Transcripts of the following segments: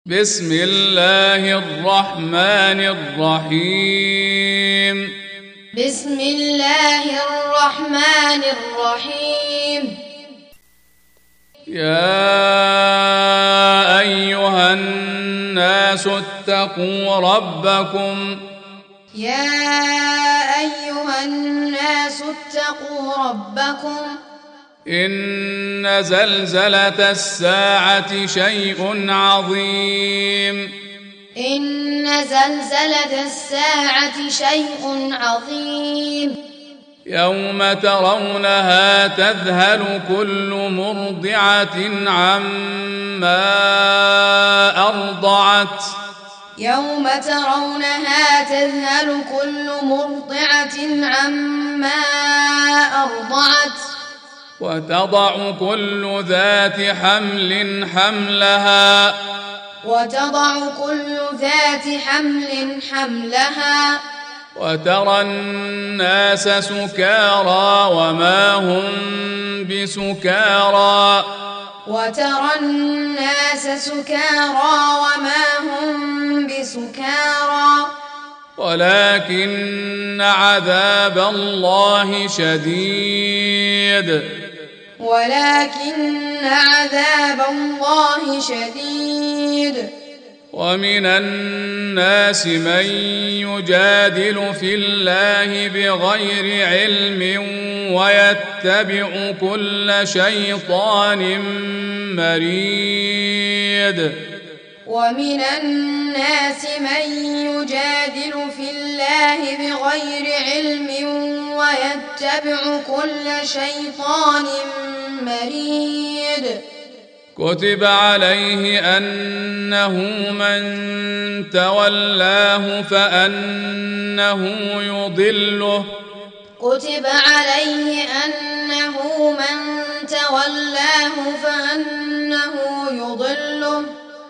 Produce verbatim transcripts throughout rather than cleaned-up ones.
بسم الله الرحمن الرحيم بسم الله الرحمن الرحيم يا أيها الناس اتقوا ربكم يا أيها الناس اتقوا ربكم إن زلزلة الساعة شيء عظيم إن زلزلة الساعة شيء عظيم يوم ترونها تذهل كل مرضعة عما أرضعت يوم ترونها تذهل كل مرضعة عما أرضعت وتضع كل ذات حمل حملها وتضع كل ذات حمل حملها وترى الناس سكارى وما هم بسكارى وترى الناس سكارى وما هم بسكارى ولكن عذاب الله شديد ولكن عذاب الله شديد ومن الناس من يجادل في الله بغير علم ويتبع كل شيطان مريد ومن الناس من يجادل في الله بغير علم ويتبع كل شيطان مريد كتب عليه أنه من تولاه فأنه يضله كتب عليه أنه من تولاه فأنه يضله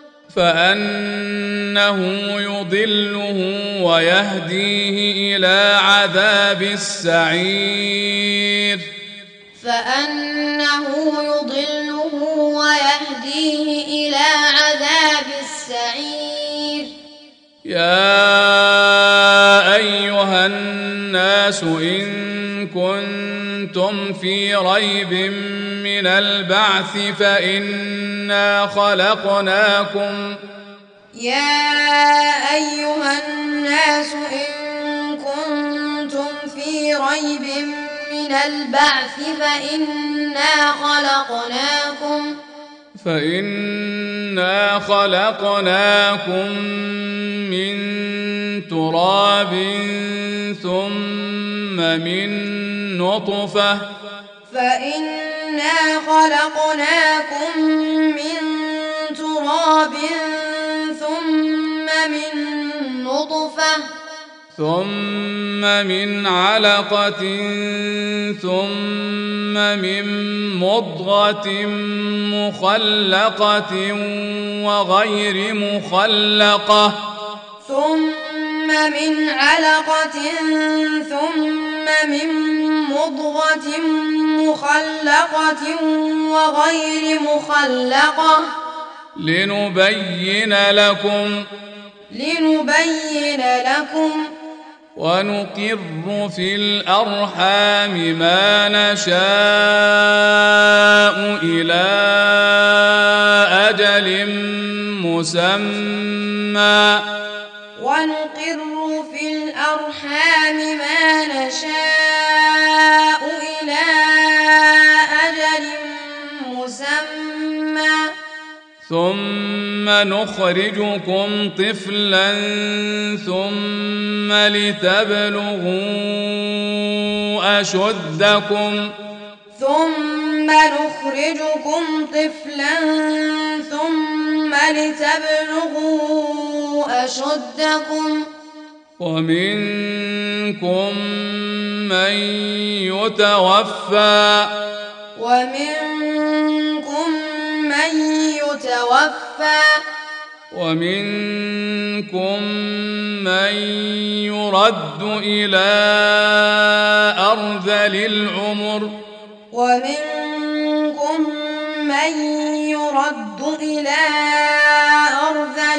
فأنه يضله ويهديه إلى عذاب السعير فأنه يضله ويهديه إلى عذاب السعير يا أيها الناس إن كنتم في ريب من البعث فإنا خلقناكم يا أيها الناس إن كنتم في ريب من البعث فإنا خلقناكم فإنا خلقناكم من تراب ثم من نطفة فإنا خلقناكم من تراب ثم من نطفة ثم من علقة ثم من مضغة مخلقة وغير مخلقة ثم من علقة ثم من مضغة مخلقة وغير مخلقة لنبين لكم لنبين لكم ونقر في الأرحام ما نشاء إلى أجل مسمى ونقر في الأرحام ما نشاء إلى أجل مسمى ثم نخرجكم طفلا ثم لتبلغوا أشدكم ثم نخرجكم طفلا ثم لتبلغوا أشدكم ومنكم من يتوفى ومنكم من يتوفى ومنكم من يرد إلى أرذل العمر ومنكم من يرد إلى أرذل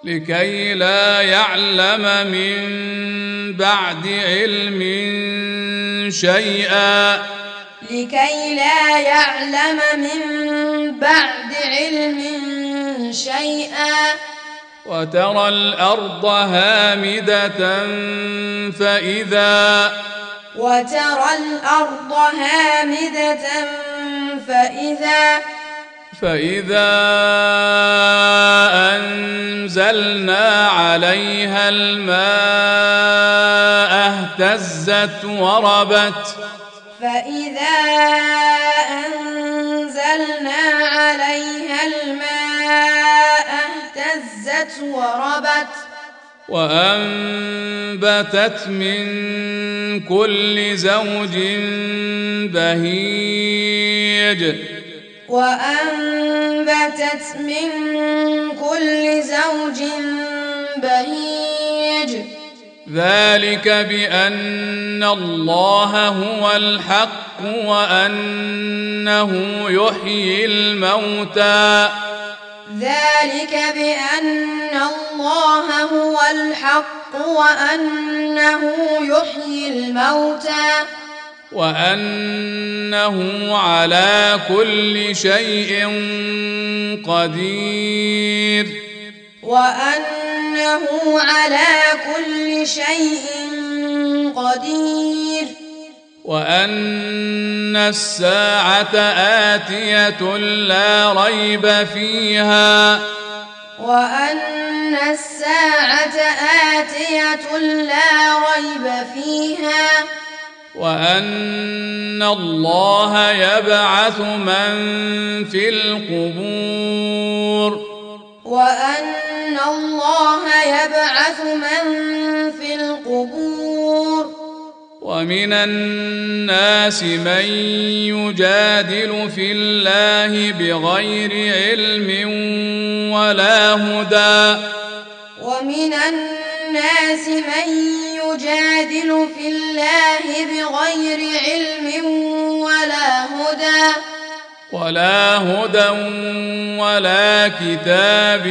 لكي لا يعلم من بعد علم شيئا لكي لا يعلم من بعد علم شيئا وترى الأرض هامدة فإذا وترى الأرض هامدة فإذا فإذا أنزلنا عليها الماء اهتزت وربت فإذا أنزلنا عليها الماء اهتزت وربت وأنبتت من كل زوج بهيج وأنبتت من كل زوج بهيج ذلك بأن الله هو الحق وأنه يحيي الموتى ذلك بأن الله هو الحق وأنه يحيي الموتى وأنه على كل شيء قدير وأنه على كل شيء قدير وأن الساعة آتية لا ريب فيها وأن الساعة آتية لا ريب فيها وأن الله يبعث من في القبور وأن الله يبعث من في القبور ومن الناس من يجادل في الله بغير علم ولا هدى ومن الناس من يجادل في الله بغير علم ولا هدى ولا هدى ولا كتاب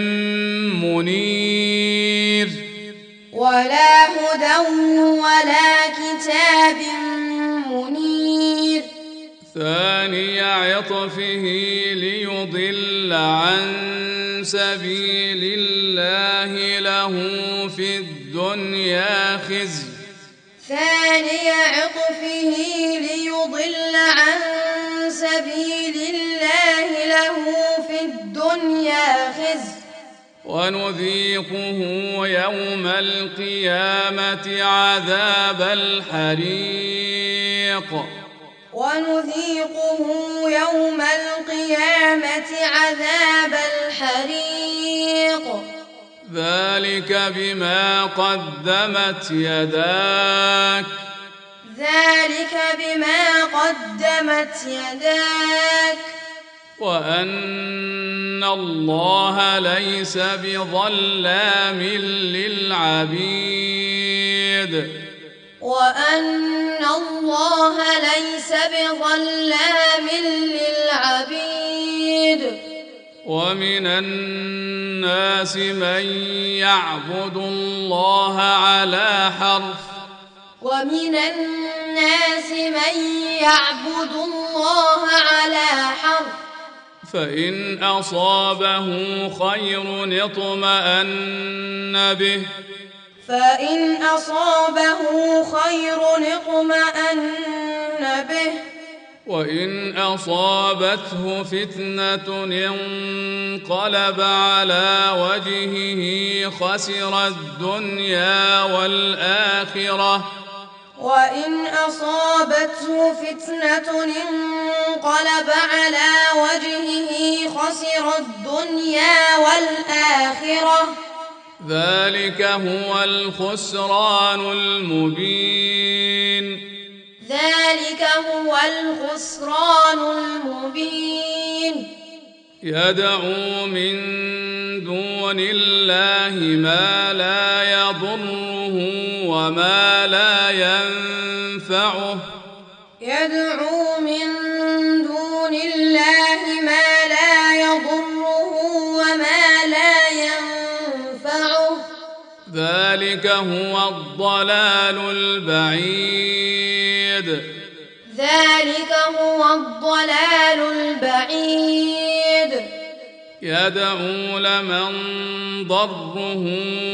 منير ولا هدى ولا كتاب منير ثاني عطفه ليضل عن سبيل الله له في الدنيا خزي ثاني عطفه ليضل عن سبيل الله له في الدنيا خزي ونذيقه يوم القيامة عذاب الحريق ونذيقه يوم القيامة عذاب الحريق ذلك بما قدمت يداك ذلك بما قدمت يداك وأن الله ليس بظلام للعبيد وأن الله ليس بظلام للعبيد ومن الناس من يعبد الله على حرف ومن الناس من يعبد الله على حرف فإن أصابه خير اطمأن به فإن أصابه خير اطمأن به وإن أصابته فتنة انقلب على وجهه خسر الدنيا والآخرة وإن أصابته فتنة انقلب على وجهه خسر الدنيا والآخرة ذلك هو الخسران المبين ذلك هو الخسران المبين يدعو من دون الله ما لا يضره وما لا ينفعه يدعو من دون الله ما لا يضره وما لا ينفعه ذلك هو الضلال البعيد ذلك هو الضلال البعيد يدعو لمن ضره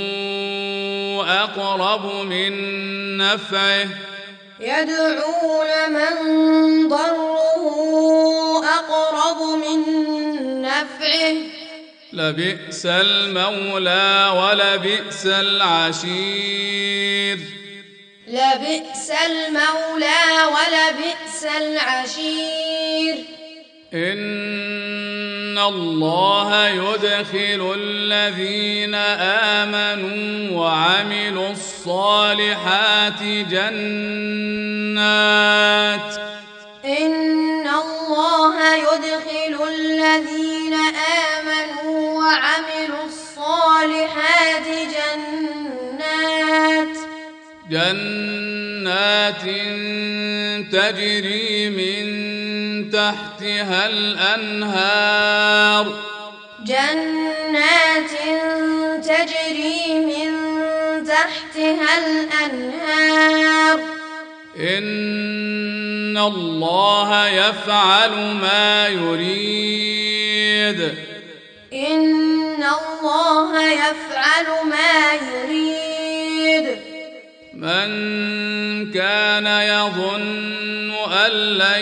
أقرب من نفعه يدعو لمن ضره أقرب من نفعه لبئس المولى ولبئس العشير لبئس المولى ولبئس العشير إن الله يدخل الذين آمنوا وعملوا الصالحات جنات إن الله يدخل الذين آمنوا وعملوا الصالحات جنات جنات تجري من تحتها الأنهار جنات تجري من تحتها الأنهار إن الله يفعل ما يريد إن الله يفعل ما يريد من كان يظن أن لن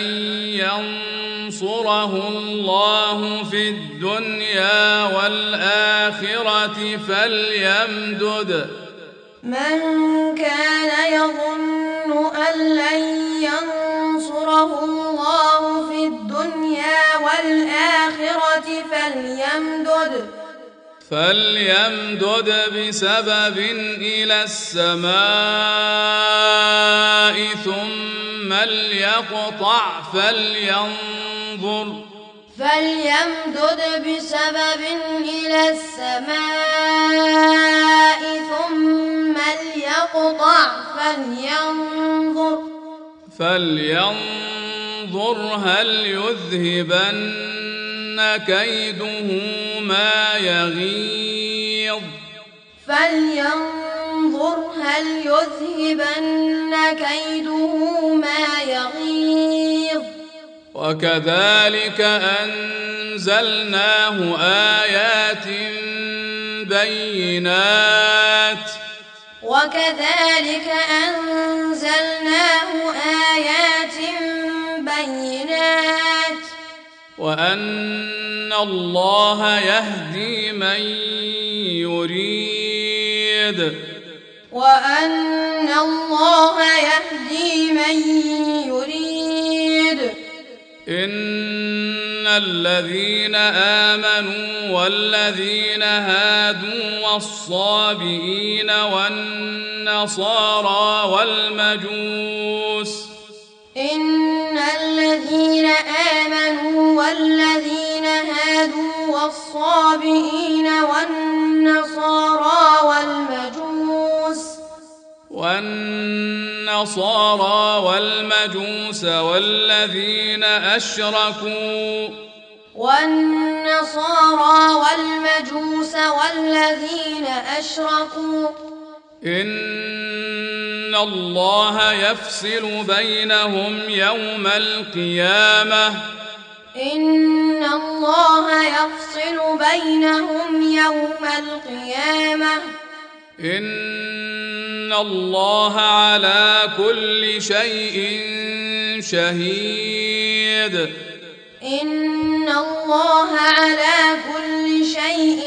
ينصره الله في الدنيا والآخرة فليمدد من كان يظن أن لن ينصره الله في الدنيا والآخرة فليمدد فليمدد بسبب إلى السماء ثم ليقطع فلينظر فليمدد بسبب إلى السماء ثم ليقطع فلينظر فلينظر هل يذهبن كيده ما يغيظ فلينظر هل يذهبن كيده ما يغيظ وكذلك أنزلناه آيات بينات وكذلك أنزلناه آيات بينات وأن الله يهدي من يريد وأن الله يهدي من يريد إن الذين آمنوا والذين هادوا والصابئين والنصارى والمجوس إن الذين آمنوا والذين هادوا والصابئين والنصارى والمجوس والنصارى والمجوس والذين أشركوا والنصارى والمجوس والذين أشركوا إن الله يفصل بينهم يوم القيامة إن الله يفصل بينهم يوم القيامة إن الله على كل شيء شهيد إن الله على كل شيء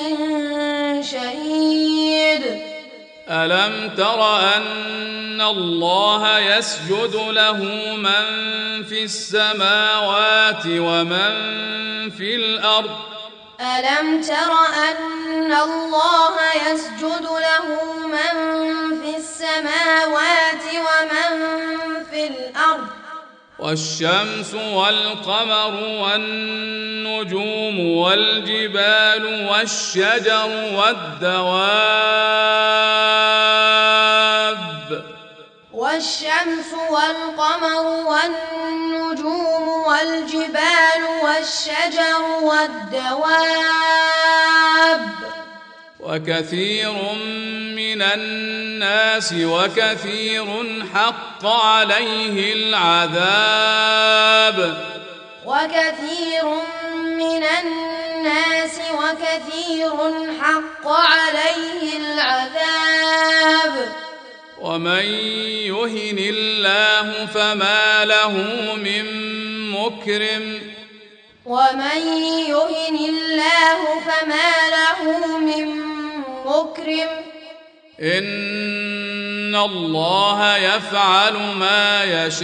شهيد ألم تر أن الله يسجد له من في السماوات ومن في الأرض ألم تر أن الله يسجد له من في السماوات ومن في الأرض والشمس والقمر والنجوم والجبال والشجر والدواب والشمس والقمر والنجوم والجبال والشجر والدواب وكثير من الناس وكثير حق عليه العذاب وكثير من الناس وكثير حق عليه العذاب ومن يهن الله فما له من مكرم ومن يهن الله فما له من مكرم إن الله يفعل ما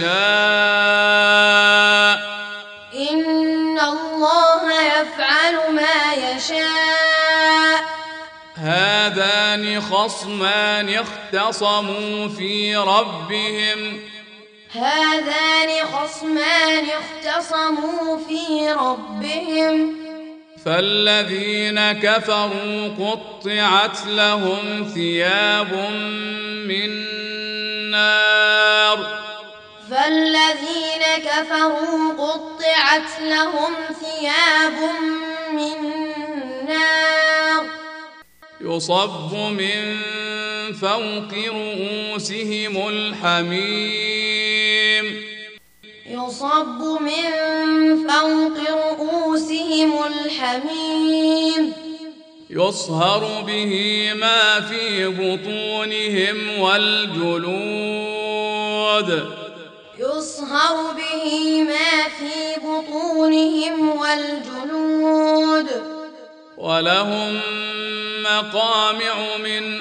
يشاء إن الله يفعل ما يشاء هذان خصمان اختصموا في ربهم هذان خصمان اختصموا في ربهم فالذين كفروا قطعت لهم ثياب من نار فالذين كفروا قطعت لهم ثياب من نار يصب من فوق رؤوسهم الحميم يصب من فوق رؤوسهم الحميم يصهر به ما في بطونهم والجلود يصهر به ما في بطونهم والجلود ولهم مقامع من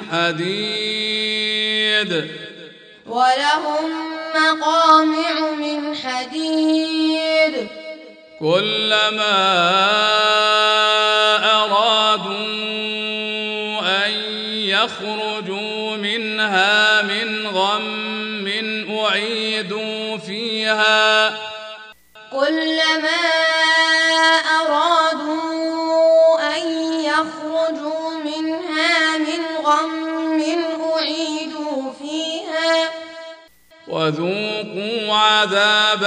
حديد ولهم مقامع من حديد كلما أرادوا أن يخرجوا منها من غم أعيدوا فيها كلما أرادوا أن يخرجوا منها من غم أعيدوا فيها وذوقوا عذاب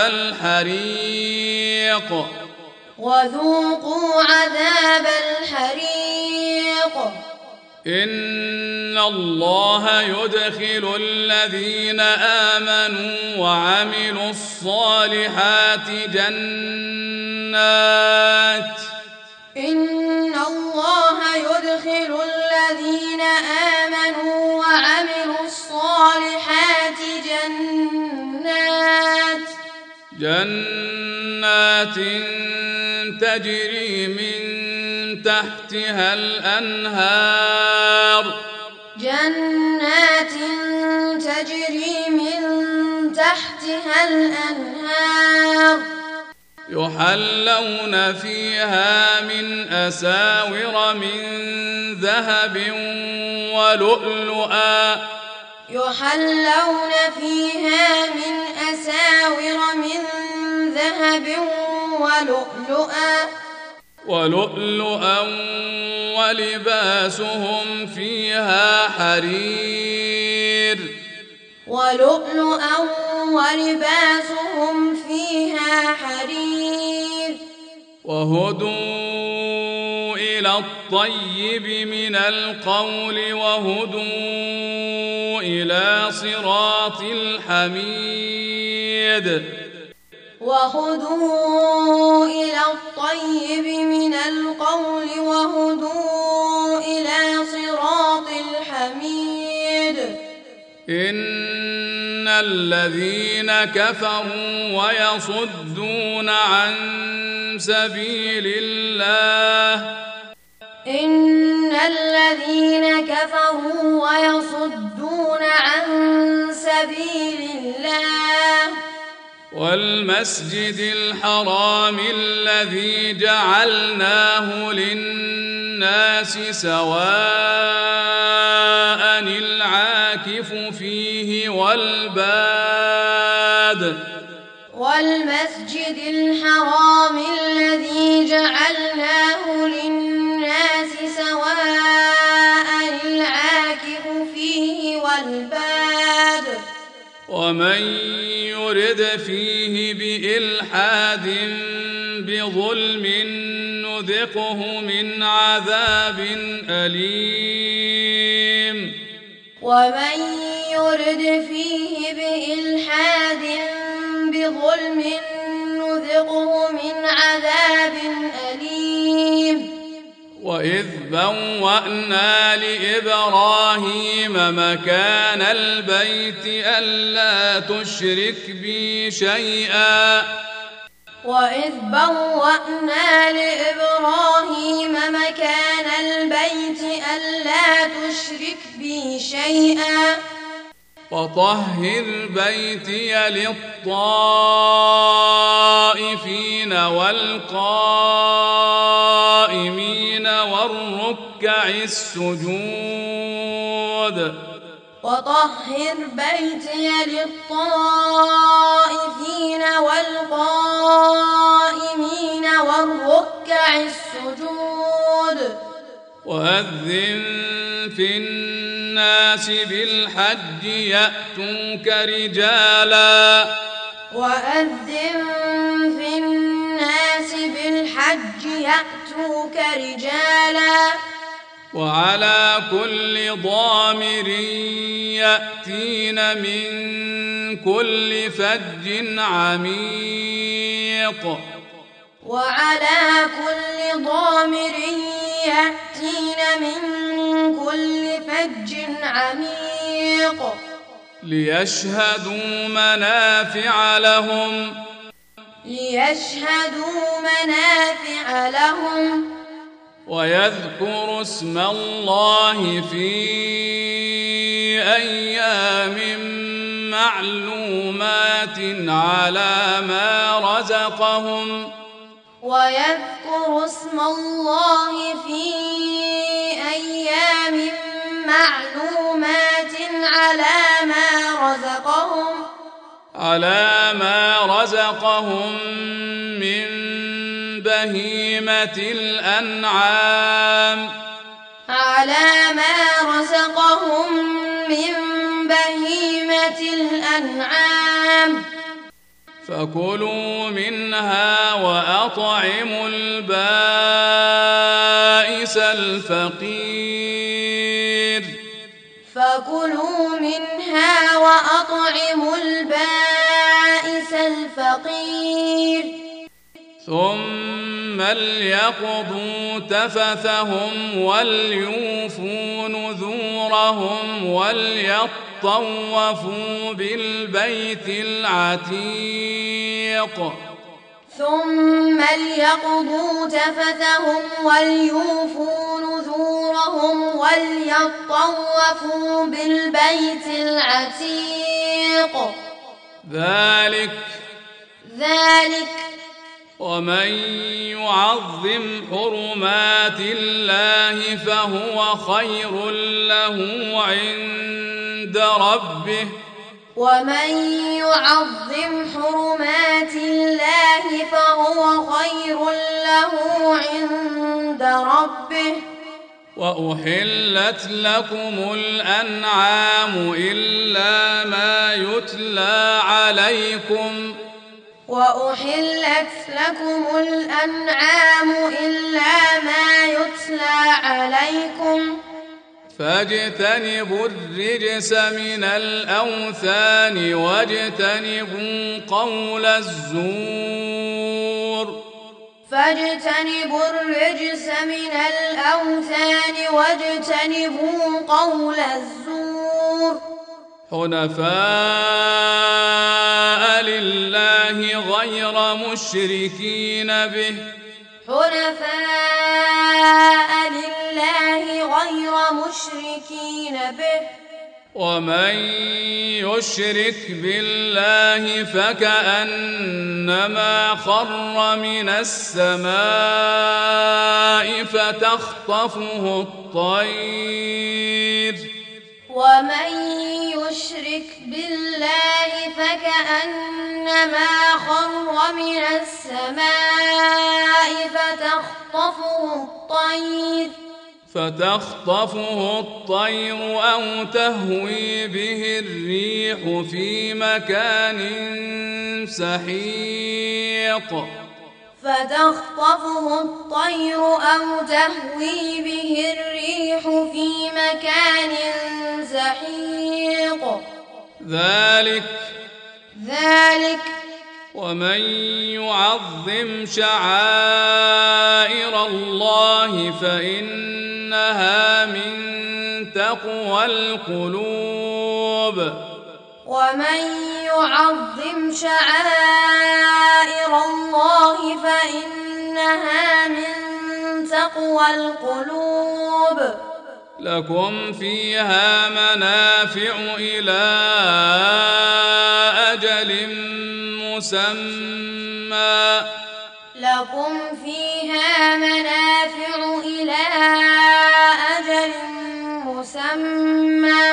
الحريق وذوقوا عذاب الحريق إن الله يدخل الذين آمنوا وعملوا الصالحات جنات إن الله يدخل الذين آمنوا وعملوا الصالحات جنات جنات تجري من تحتها الأنهار جنات تجري من تحتها الأنهار يحلون فيها من أساور من ذهب ولؤلؤا يحلون فيها من أساور من ذهب ولؤلؤا ولؤلؤا ولباسهم فيها حرير ولؤلؤا ولباسهم فيها حرير وهدوا إلى الطيب من القول وهدوا إلى صراط الحميد وهدوا إلى الطيب من القول وهدوا إلى صراط الحميد إن الذين كفروا ويصدون عن سبيل الله إن الذين كفروا ويصدون عن سبيل الله والمسجد الحرام الذي جعلناه للناس سواء العاكف فيه والباد والمسجد الحرام الذي جعلناه للناس سواء العاكف فيه والباد ومن يرد فيه بإلحاد بظلم نذقه من عذاب أليم ومن يرد فيه بإلحاد بظلم نذقه من عذاب أليم وإذ بوأنا لإبراهيم مكان البيت ألا تشرك بي شيئا وإذ بوأنا لإبراهيم مكان البيت ألا تشرك بي شيئا وطهر بيتي للطائفين والقائمين والركع السجود وطهر بيتي للطائفين والقائمين والركع السجود وأذن في الناس بالحج يأتوك رجالا وأذن في الناس بالحج يأتوك رجالا وعلى كل ضامر يأتين من كل فج عميق وعلى كل ضامر يأتين من كل فج عميق ليشهدوا منافع لهم ليشهدوا منافع لهم ويذكروا اسم الله في أيام معلومات على ما رزقهم ويذكروا اسم الله في أيام معلومات على ما رزقهم على ما رزقهم من بهيمة الأنعام على ما رزقهم من بهيمة الأنعام فكلوا منها وأطعموا البائس الفقير فكلوا منها وأطعموا البائس الفقير ثم ليقضوا تفثهم وليوفوا نذورهم وليطوفوا بالبيت العتيق ثم ليقضوا تفثهم وليوفوا نذورهم وليطوفوا بالبيت العتيق ذلك ذلك ومن يعظم حرمات الله فهو خير له عند ربه ومن يعظم حرمات الله فهو خير له عند ربه وأحلت لكم الأنعام إلا ما يتلى عليكم وأحلت لكم الأنعام إلا ما يتلى عليكم فاجتنبوا الرجس من الأوثان واجتنبوا قول الزور فاجتنبوا الرجس من الأوثان واجتنبوا قول الزور حنفاء لله غير مشركين به حنفاء لله غير مشركين به ومن يشرك بالله فكأنما خر من السماء فتخطفه الطير ومن يشرك بالله فكأنما خر من السماء فتخطفه الطير فتخطفه الطير أو تهوي به الريح في مكان سحيق فتخطفه الطير أو تهوي به الريح في مكان زحيق ذلك ذلك ومن يعظم شعائر الله فإنها من تقوى القلوب ومن يعظم شعائر الله فإنها من تقوى القلوب لكم فيها منافع إلى أجل مسمى لكم فيها منافع إلى أجل مسمى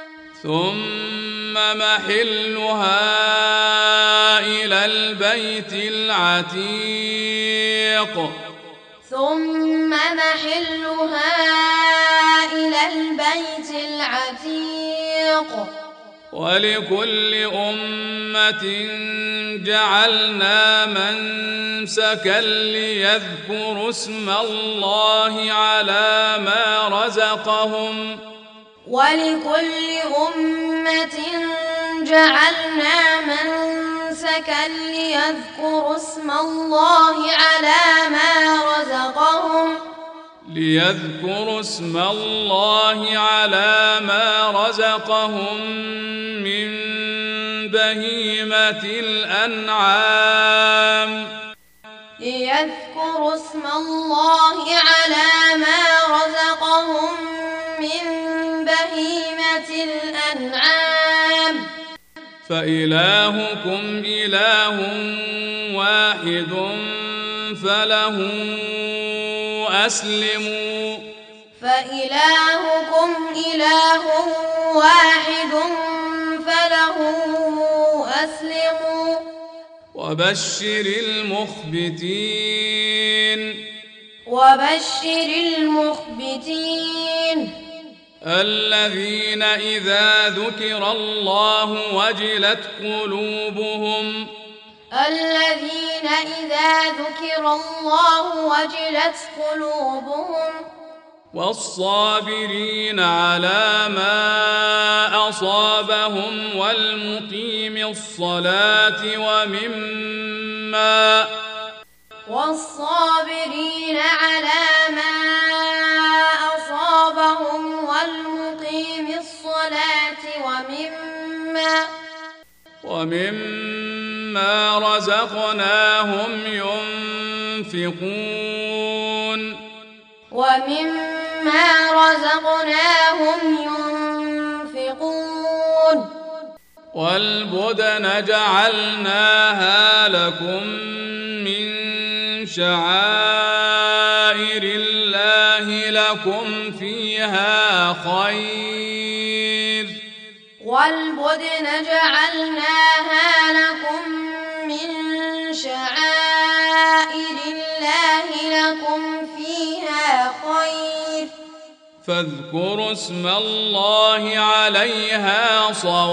ثم محلها إلى البيت العتيق ثم محلها إلى البيت العتيق ولكل أمة جعلنا منسكا ليذكروا اسم الله على ما رزقهم ولكل أمة جعلنا منسكا ليذكروا اسم الله على ما رزقهم ليذكروا اسم الله على ما رزقهم من بهيمة الأنعام ليذكروا اسم الله على ما رزقهم من بهيمة الأنعام فإلهكم إله واحد فله أسلموا فإلهكم إله واحد فله أسلموا وبشر المخبتين وبشر المخبتين الذين إذا ذكر الله وجلت قلوبهم الذين إذا ذكر الله وجلت قلوبهم والصابرين على ما أصابهم والمقيم الصلاة ومما والصابرين على ما أصابهم والمقيم الصلاة ومما ومما رزقناهم ينفقون ومما رزقناهم ينفقون والبدن جعلناها لكم من شعائر الله لكم فيها خير والبدن جعلناها لكم من شعائر الله لكم فيها خير فاذكروا اسم الله عليها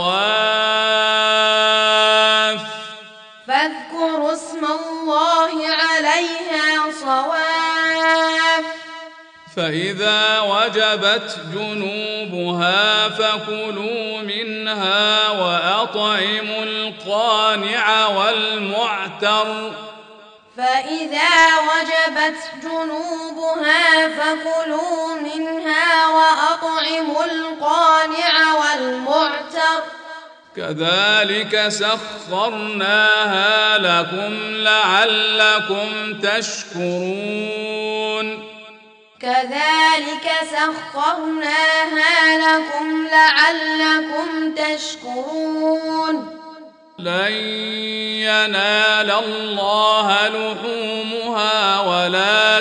صواف فاذكروا اسم الله عليها صواف فإذا وجبت جنوبها فكلوا منها وأطعموا القانع والمعتر فإذا وجبت جنوبها فكلوا منها وأطعموا القانع والمعتر كذلك سخرناها لكم لعلكم تشكرون كذلك سخرناها لكم لعلكم تشكرون لن ينال الله لحومها ولا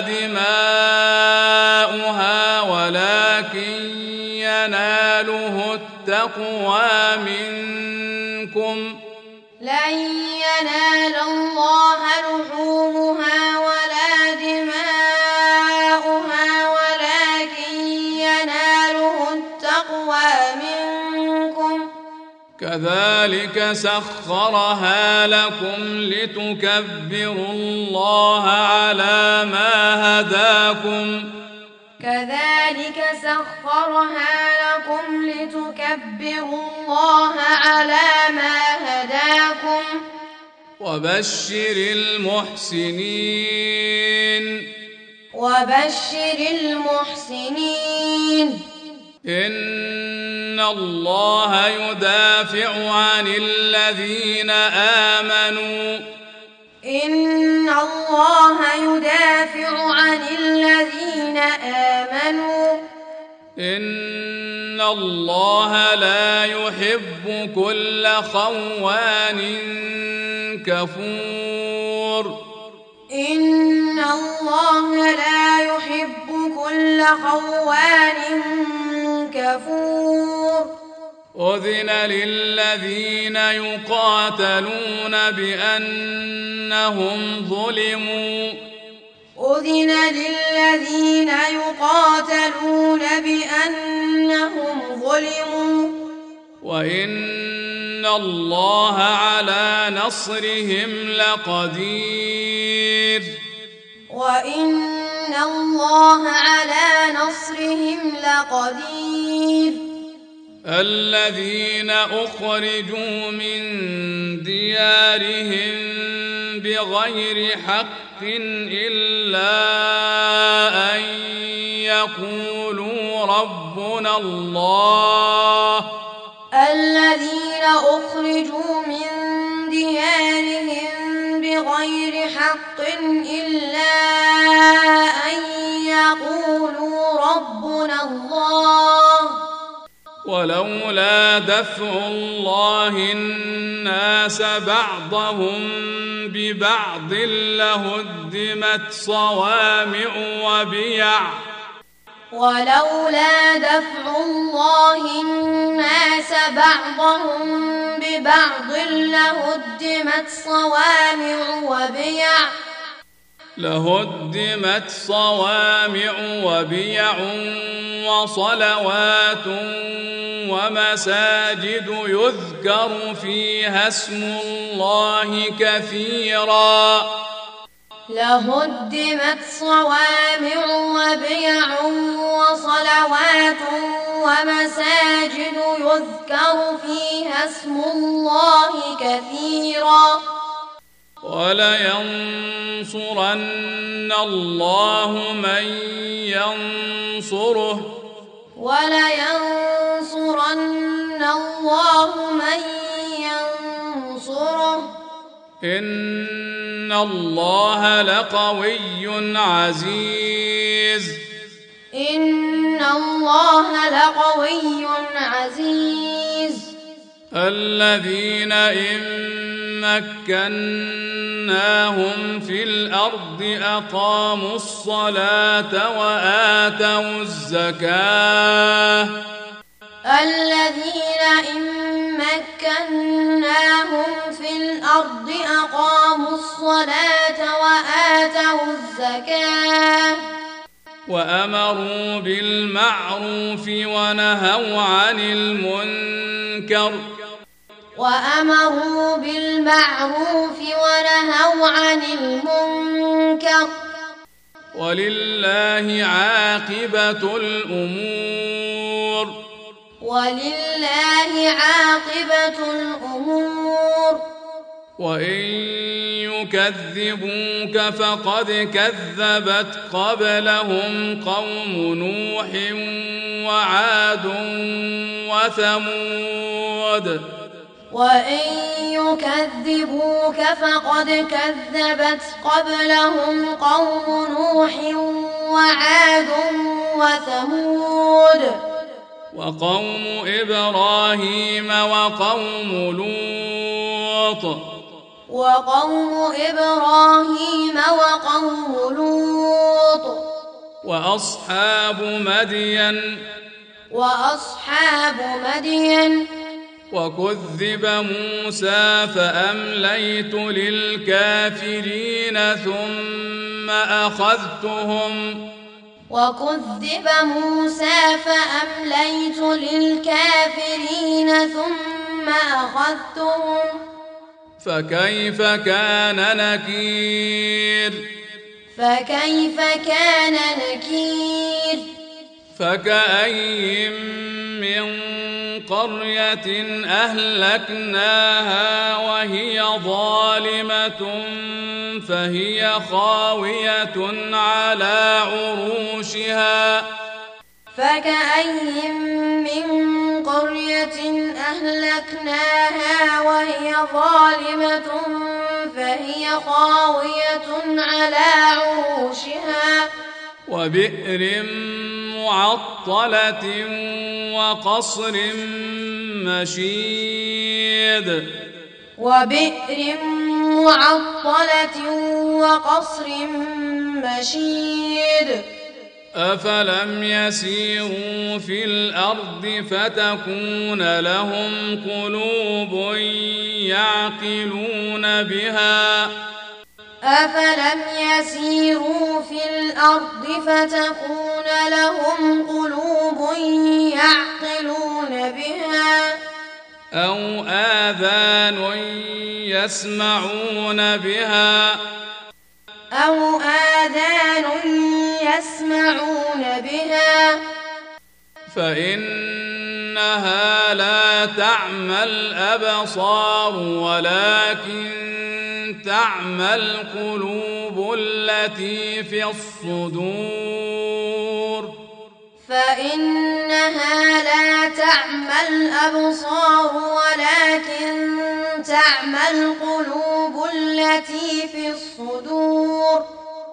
دماؤها ولكن يناله التقوى منكم لن ينال الله لحومها ولا دماؤها ولكن يناله التقوى منكم كذلك سخرها لكم لتكبروا الله على ما هداكم كذلك سخرها لكم لتكبروا الله على ما هداكم وبشر المحسنين وبشر المحسنين إن الله يدافع عن الذين آمنوا إن الله يدافع عن الذين آمنوا إن الله لا يحب كل خوان كفور إن الله لا يحب كل خوان كفور أذن للذين يقاتلون بأنهم ظلموا أذن للذين يقاتلون بأنهم ظلموا وإن الله على نصرهم لقدير وإن الله على نصرهم لقدير الذين أخرجوا من ديارهم بغير حق إلا أن يقولوا ربنا الله الذين أخرجوا من ديارهم بغير حق إلا أن يقولوا ربنا الله ولولا دفع الله الناس بعضهم ببعض لهدمت صوامع وبيع ولولا دفع الله الناس بعضهم ببعض لهدمت صوامع وبيع لهدمت صوامع وبيع وصلوات ومساجد يذكر فيها اسم الله كثيرا لهدمت صوامع وبيع وصلوات ومساجد يذكر فيها اسم الله كثيرا ولينصرن الله من ينصره ولينصرن الله من ينصره إن الله لقوي عزيز إن الله لقوي عزيز الذين إن مكناهم في الأرض أقاموا الصلاة وآتوا الزكاة الذين إن مكناهم في الأرض أقاموا الصلاة وآتوا الزكاة وأمروا بالمعروف ونهوا عن المنكر وأمروا بالمعروف ونهوا عن المنكر ولله عاقبة الأمور ولله عاقبة الأمور وإن يكذبوك فقد كذبت قبلهم قوم نوح وعاد وثمود وإن يكذبوك فقد كذبت قبلهم قوم نوح وعاد وثمود وقوم إبراهيم وقوم لوط وقوم إبراهيم وقوم لوط وأصحاب مدين وأصحاب مدين وكذب موسى فأمليت للكافرين ثم أخذتهم وكذب موسى فأمليت للكافرين ثم أخذتهم فكيف كان نكير فكيف كان نكير فكأي من قرية أهلكناها وهي ظالمة فهي خاوية على عروشها فكأي من قرية أهلكناها وهي ظالمة فهي خاوية على عروشها وبئر معطلة وقصر مشيد وبئر معطلة وقصر مشيد أفلم يسيروا في الأرض فتكون لهم قلوب يعقلون بها أفلم يسيروا في الأرض فتكون لهم قلوب يعقلون بها أو آذان يسمعون بها أو آذان يسمعون بها فإنها لا تعمى الأبصار ولكن تعمى القلوب التي في الصدور فإنها لا تعمى الأبصار ولكن تعمى القلوب التي في الصدور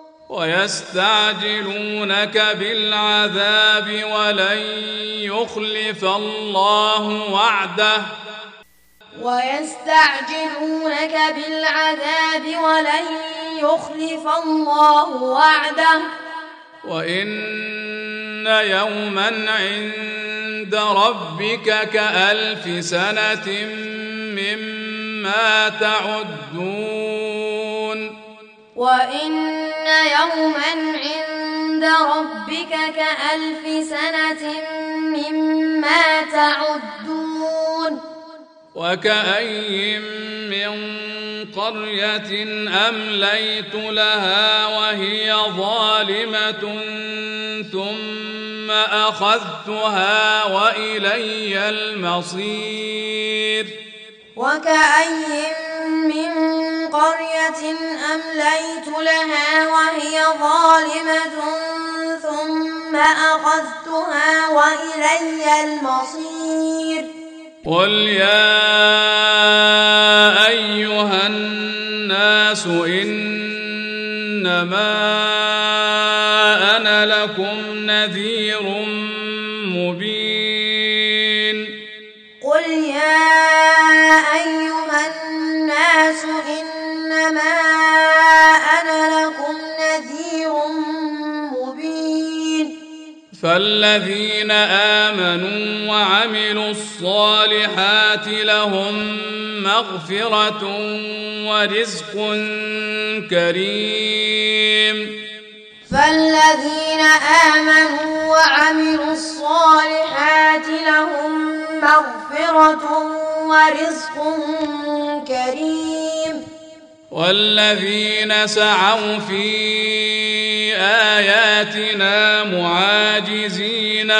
ويستعجلونك بالعذاب ولن يخلف الله وعده ويستعجلونك بالعذاب ولن يخلف الله وعده وإن يوما عند ربك كألف سنة مما تعدون وإن يوما عند ربك كألف سنة مما تعدون وكأي من قرية أمليت لها وهي ظالمة ثم أخذتها وإلي المصير وكأي من قرية أمليت لها وهي ظالمة ثم أخذتها وإلي المصير قل يا أيها الناس إنما أنا لكم نذير مبين قل يا أيها الناس إنما أنا لكم نذير مبين فالذين آمنوا وعملوا الصالحات لهم مغفرة ورزق كريم فالذين آمنوا وعملوا الصالحات لهم مغفرة ورزق كريم والذين سعوا في آياتنا معاجزين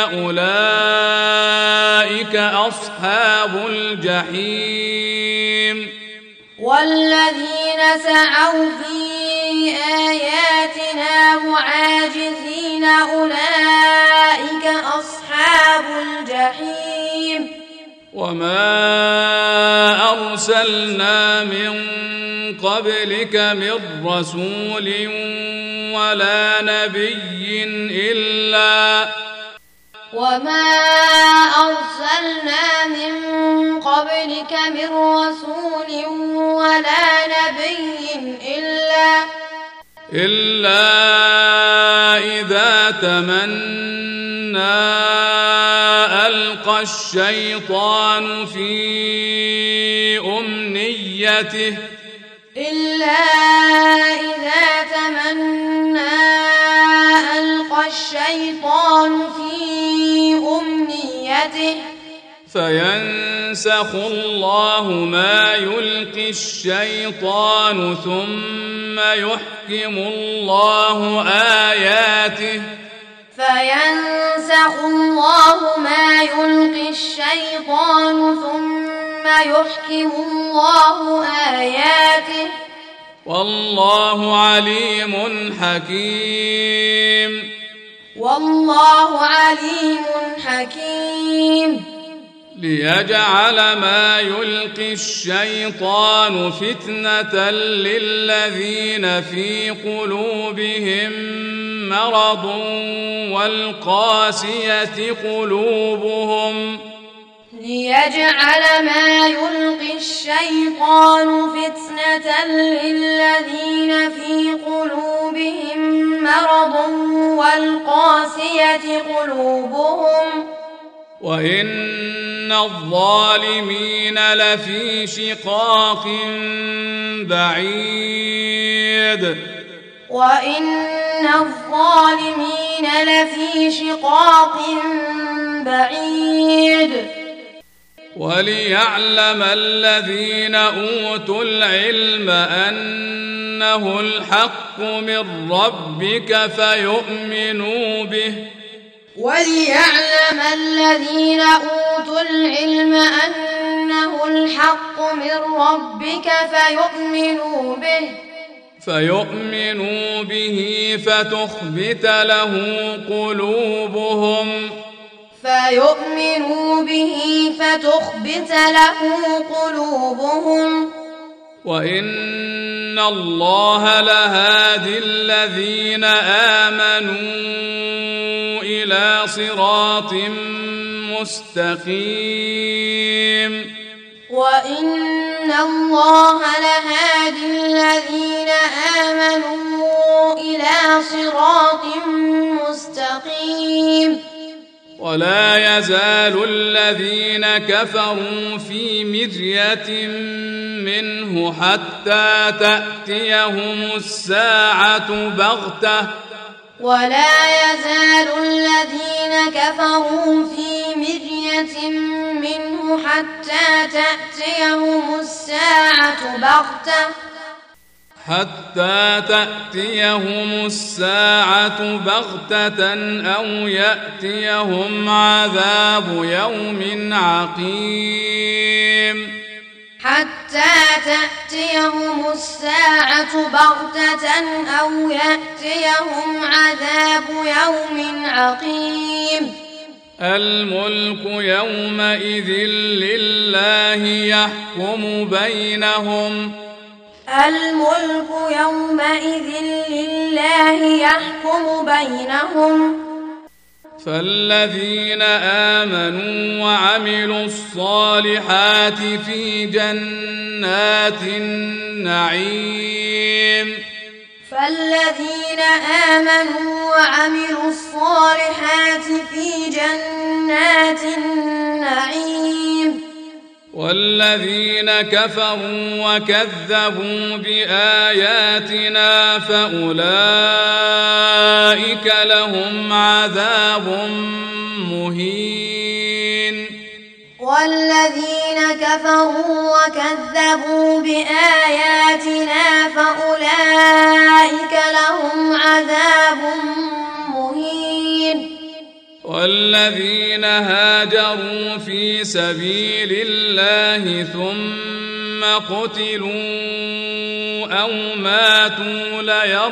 أولئك أصحاب الجحيم والذين سعوا في آياتنا معاجزين أولئك أصحاب الجحيم وما أرسلنا من قبلك من رسول ولا نبي إلا وما أرسلنا من قبلك من رسول ولا نبي إلا إلا إذا تمنى ألقى الشيطان في أمنيته إلا إذا تمنى ألقى الشيطان في أمنيته فينسخ الله ما يلقي الشيطان ثم يحكم الله آياته فينسخ الله ما يلقي الشيطان ثم يحكم الله آياته والله عليم حكيم والله عليم حكيم ليجعل ما يلقي الشيطان فتنة للذين في قلوبهم مرض والقاسية قلوبهم ليجعل ما يلقي الشيطان فتنة للذين في قلوبهم مرض والقاسية قلوبهم وإن الظالمين لفي شقاق بعيد وإن الظالمين لفي شقاق بعيد وليعلم الذين أوتوا العلم أنه الحق من ربك فيؤمنوا به وليعلم الذين أوتوا العلم أنه الحق من ربك فيؤمنوا به فيؤمنوا به فتخبت له قلوبهم فيؤمنوا به فتخبت له قلوبهم وإن الله لهادي الذين آمنوا إلى صراط مستقيم وإن الله لهادي الذين آمنوا إلى صراط مستقيم ولا يزال الذين كفروا في مرية منه حتى تأتيهم الساعة بغتة ولا يزال الذين كفروا في مرية منه حتى تأتيهم الساعة بغتة حتى تأتيهم الساعة بغتة أو يأتيهم عذاب يوم عقيم حتى تأتيهم الساعة بغتة أو يأتيهم عذاب يوم عقيم الملك يومئذ لله يحكم بينهم الملك يومئذ لله يحكم بينهم فالذين آمنوا وعملوا الصالحات في جنات النعيم فالذين آمنوا وعملوا الصالحات في جنات النعيم والذين كفروا وكذبوا بآياتنا فأولئك لهم عذاب مهين والذين كفروا وكذبوا بآياتنا فأولئك لهم عذاب مهين والذين هاجروا في سبيل الله ثم قتلوا أو ماتوا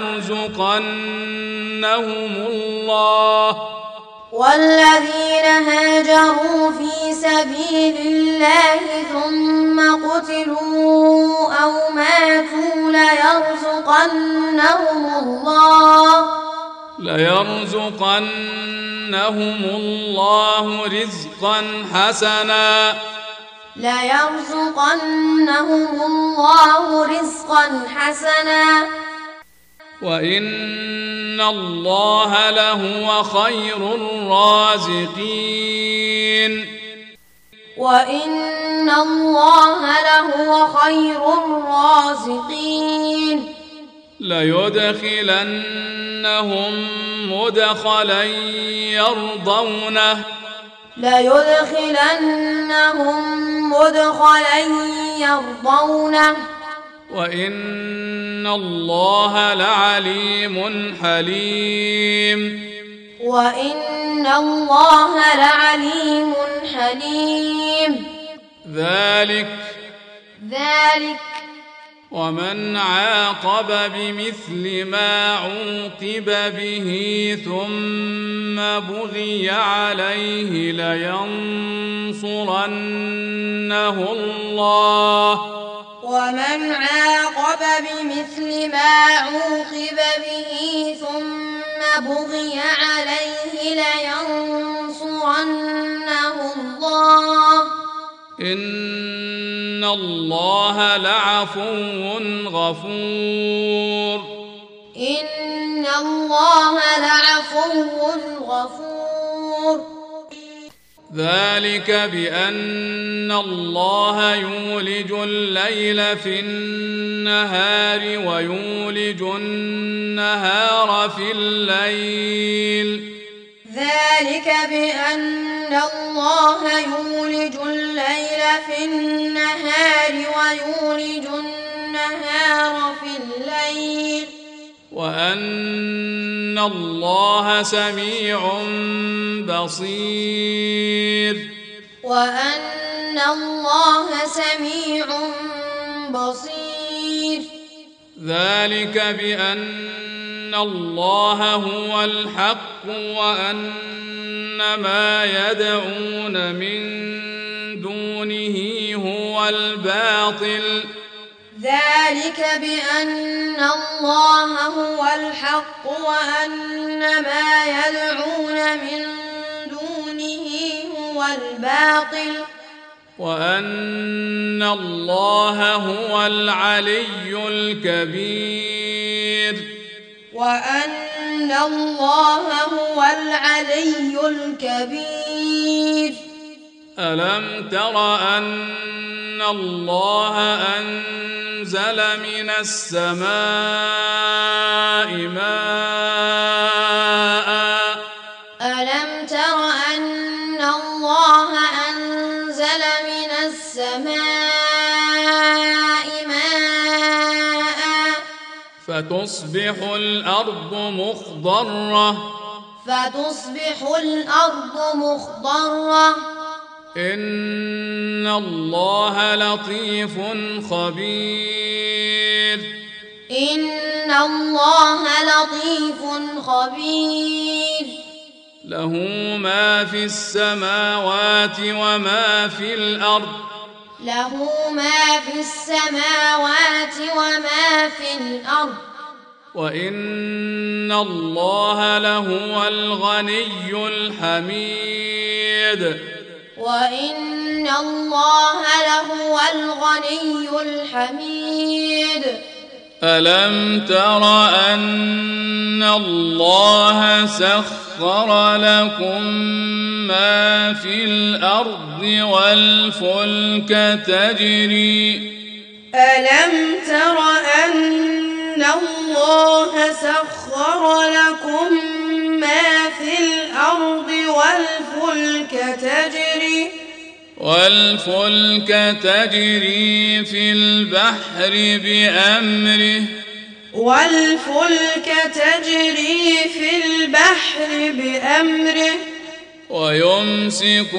ليرزقنهم الله والذين هاجروا في سبيل الله ثم قتلوا أو ماتوا ليرزقنهم الله ليرزقنهم الله رزقا حسنا ليرزقنهم الله رزقا حسنا وإن الله لهو خير الرازقين وإن الله لهو خير الرازقين ليدخلنهم مدخلا يرضونه ليدخلنهم مدخلا يرضونه وإن الله لعليم حليم وإن الله لعليم حليم ذلك ذلك ومن عاقب بمثل ما عوقب به ثم بغي عليه لينصرنه الله ومن عاقب بمثل ما عوقب به ثم بغي عليه لينصرنه الله إن الله لعفو غفور إن الله لعفو غفور ذلك بأن الله يولج الليل في النهار ويولج النهار في الليل ذلك بأن الله يولج الليل في النهار ويولج النهار في الليل وأن الله سميع بصير وأن الله سميع بصير ذلك بأن الله هو الحق وأن ما يدعون من دونه هو الباطل ذلك بأن الله هو الحق وأن ما يدعون من دونه هو الباطل وأن الله هو العلي الكبير وأن الله هو العلي الكبير ألم تر أن الله أنزل من السماء ماء ألم تر أن الله أنزل من السماء ماء فتصبح الأرض مخضرة فتصبح الأرض مخضرة إن الله لطيف خبير إن الله لطيف خبير له ما في السماوات وما في الأرض له ما في السماوات وما في الأرض وإن الله لهو الغني الحميد وإن الله لهو الغني الحميد ألم تر أن الله سخر لكم ما في الأرض والفلك تجري ألم تر أن الله سخر لكم ما في الأرض والفلك تجري والفلك تجري في البحر بأمره والفلك تجري في البحر بأمره ويمسك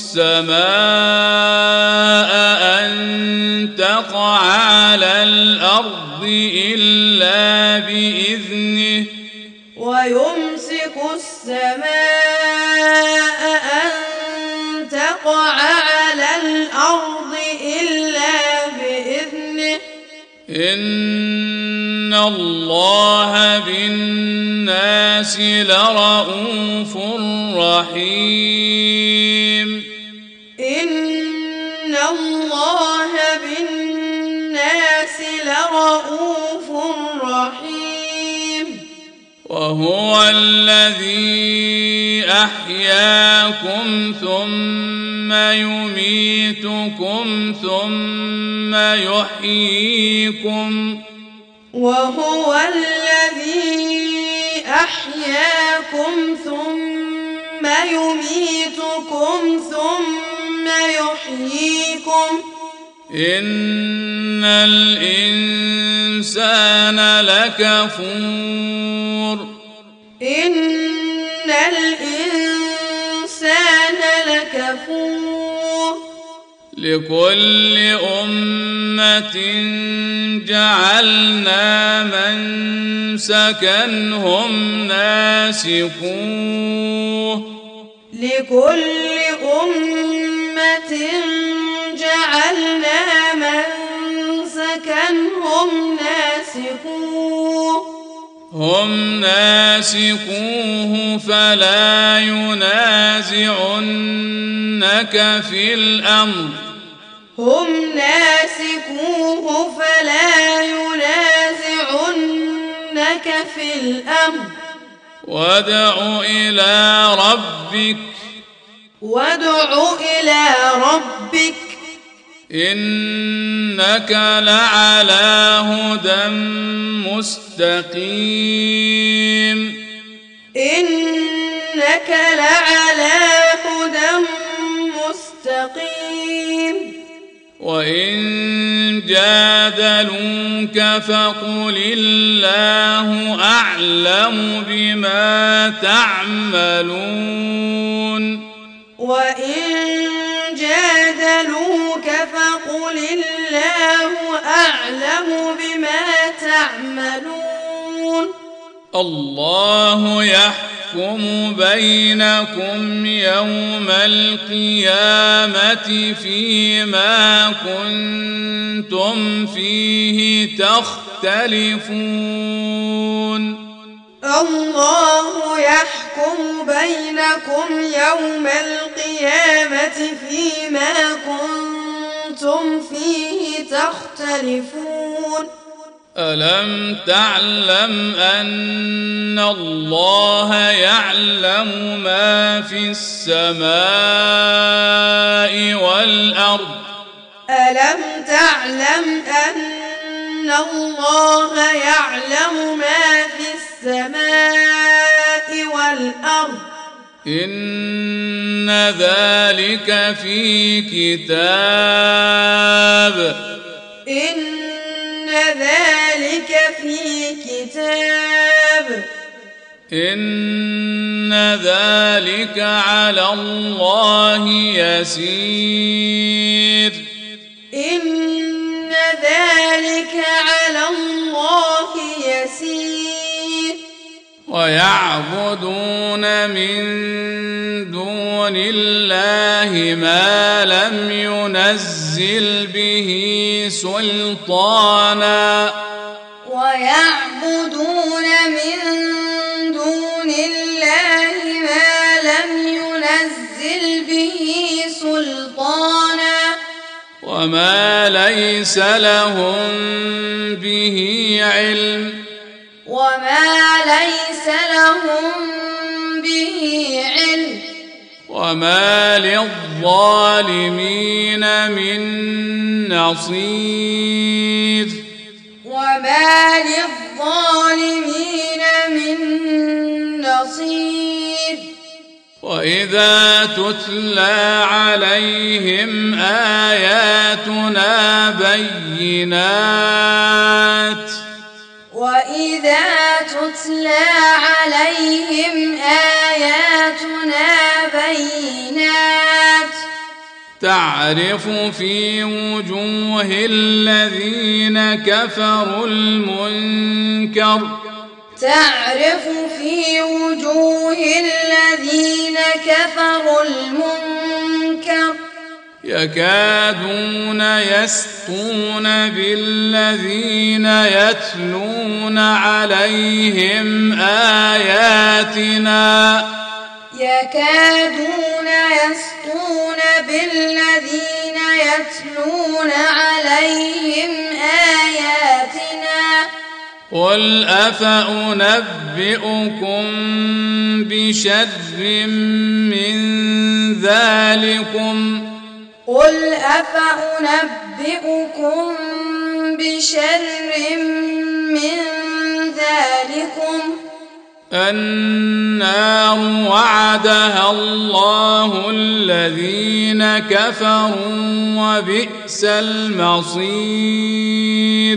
السماء أن تقع على الأرض إلا بإذنه ويمسك السماء أن تقع على الأرض إلا بإذنه إن الله بالناس لرءوف رحيم إن الله بالناس لرءوف رحيم وهو الذي أحياكم ثم يميتكم ثم يحييكم وهو الذي أحياكم ثم ثم يميتكم ثم يحييكم إن الإنسان لكفور إن الإنسان لكفور لكل أمة جعلنا منسكا هم ناسكوه لكل أمة جعلنا منسكا هم ناسكوه هم ناسكوه فلا ينازعنك في الأمر هم ناسكوه فلا ينازعنك في الأمر وادع إلى ربك وادع إلى ربك إنك لعلى هدى مستقيم إنك لعلى هدى مستقيم وإن جادلوك فقل الله أعلم بما تعملون وإن جادلوك فقل الله أعلم بما تعملون الله يحكم بينكم يوم القيامة فيما كنتم فيه تختلفون الله يحكم بينكم يوم القيامة فيما كنتم فيه تختلفون ألم تعلم أن الله يعلم ما في السماء والأرض ألم تعلم أن الله يعلم ما في السماء والأرض إن ذلك في كتاب إن ذلك في كتاب إن ذلك على الله يسير إن ذلك على الله يسير ويعبدون من دون الله ما لم ينزل به سلطانا ويعبدون من دون الله ما لم ينزل به سلطانا وما ليس لهم به علم وما ليس لهم به علم وما للظالمين من نصير وما للظالمين من نصير وإذا تتلى عليهم آياتنا بينات وإذا تتلى عليهم آياتنا بينات تعرف في وجوه الذين كفروا المنكر تعرف في وجوه الذين كفروا المنكر يكادون يسطون بالذين يتلون عليهم آياتنا يكادون يسطون بالذين يتلون عليهم آياتنا قل أفأنبئكم بشر من ذلكم قل أفأنبئكم بشر من ذلكم النار وعدها الله الذين كفروا وبئس المصير.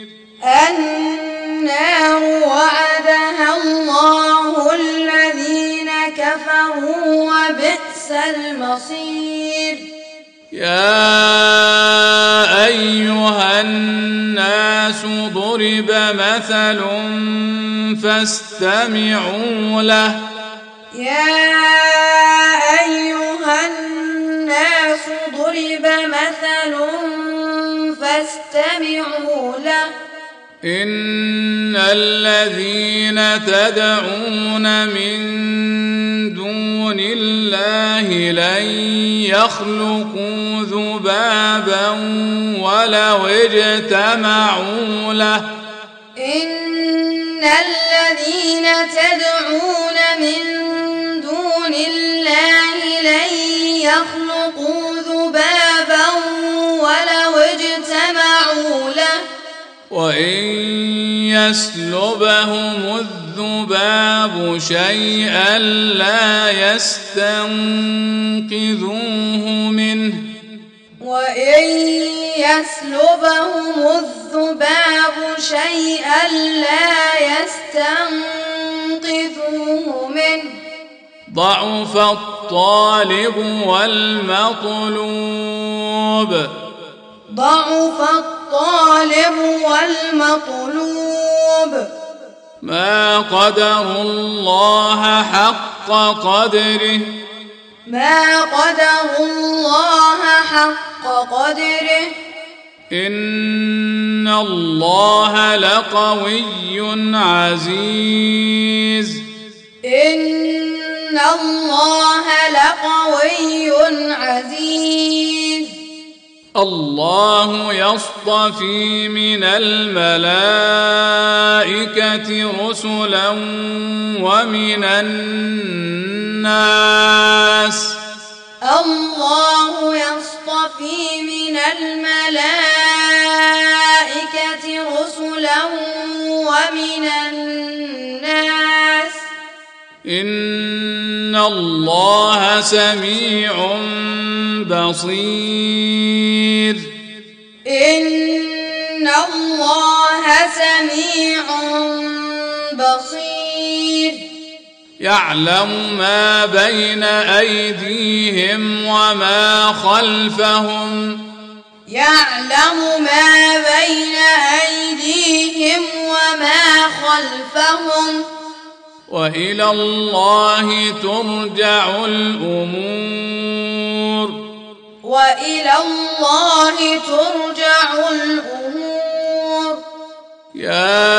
النار وعدها الله الذين كفروا وبئس المصير. يا أيها الناس ضرب مثل فاستمعوا له. يا أيها الناس ضرب مثل فاستمعوا له. إن الذين تدعون من دون الله لن يخلقوا ذبابا ولو اجتمعوا له. إن الذين تدعون من دون الله لن يخلقوا ذبابا ولو اجتمعوا له. وإن يسلبهم الذباب شيئا لا يستنقذوه منه. وإن يسلبهم الذباب شيئا لا يستنقذوه منه. ضعف الطالب والمطلوب. ضعف الطالب والمطلوب. ما قدروا الله حق قدره. ما قدروا الله حق قدره. إن الله لقوي عزيز. إن الله لقوي عزيز. الله يصطفي من الملائكة رسلا ومن الناس. الله يصطفي من الملائكة رسلا ومن الناس. إن الله سميع بصير. إن الله سميع بصير. يعلم ما بين أيديهم وما خلفهم. يعلم ما بين أيديهم وما خلفهم. وإلى الله ترجع الأمور. وإلى الله ترجع الأمور. يا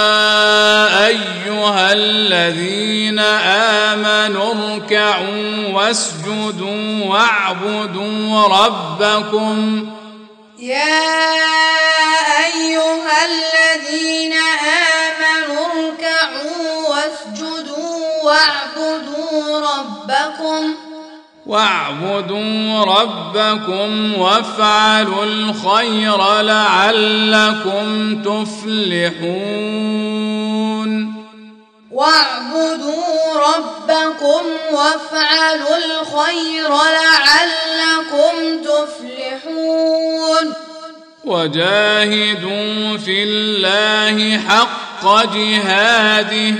أيها الذين آمنوا اركعوا واسجدوا واعبدوا ربكم. يا أيها الذين آمنوا اركعوا واسجدوا واعبدوا ربكم. واعبدوا ربكم وافعلوا الخير لعلكم تفلحون. واعبدوا ربكم وافعلوا الخير لعلكم تفلحون. وجاهدوا في الله حق جهاده.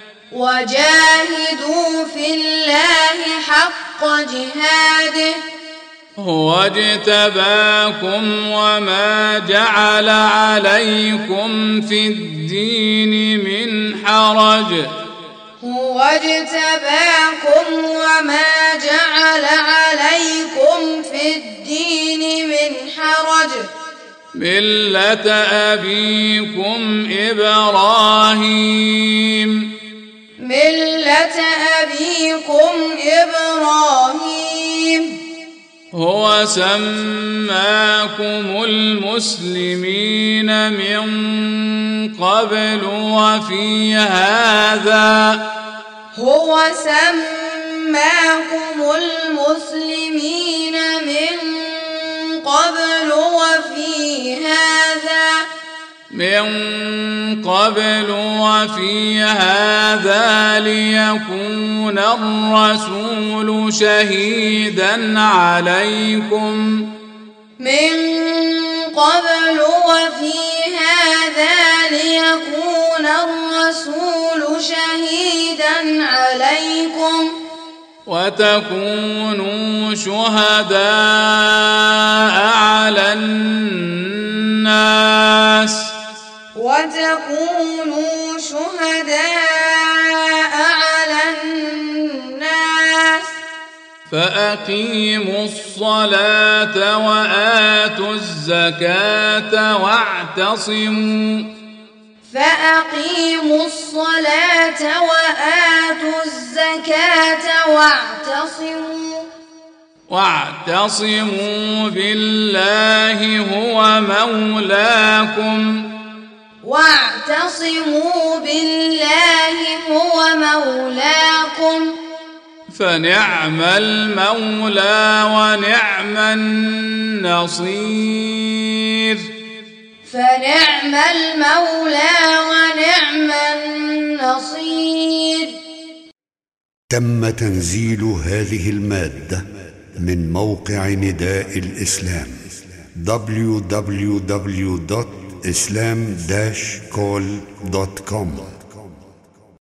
وجاهدوا في الله حق جهاده. هو اجتباكم وما جعل عليكم في الدين من حرج. هو اجتباكم وما جعل عليكم في الدين من حرج. ملة أبيكم إبراهيم. ملة أبيكم إبراهيم. هو سماكم المسلمين من قبل وفي هذا. هو سماكم المسلمين من قبل وفي هذا. من قبل وفي هذا ليكون الرسول شهيدا عليكم من قبل وفي هذا ليكون الرسول شهيدا عليكم وتكونوا شهداء على الناس وتكونوا شهداء على الناس فأقيموا الصلاة وآتوا الزكاة واعتصموا فأقيموا الصلاة وآتوا الزكاة واعتصموا واعتصموا بالله هو مولاكم واعتصموا بالله هو مولاكم فنعم المولى ونعم النصير فنعم المولى ونعم النصير. تم تنزيل هذه المادة من موقع نداء الإسلام دبليو دبليو دبليو دوت إسلام داش كول دوت كوم.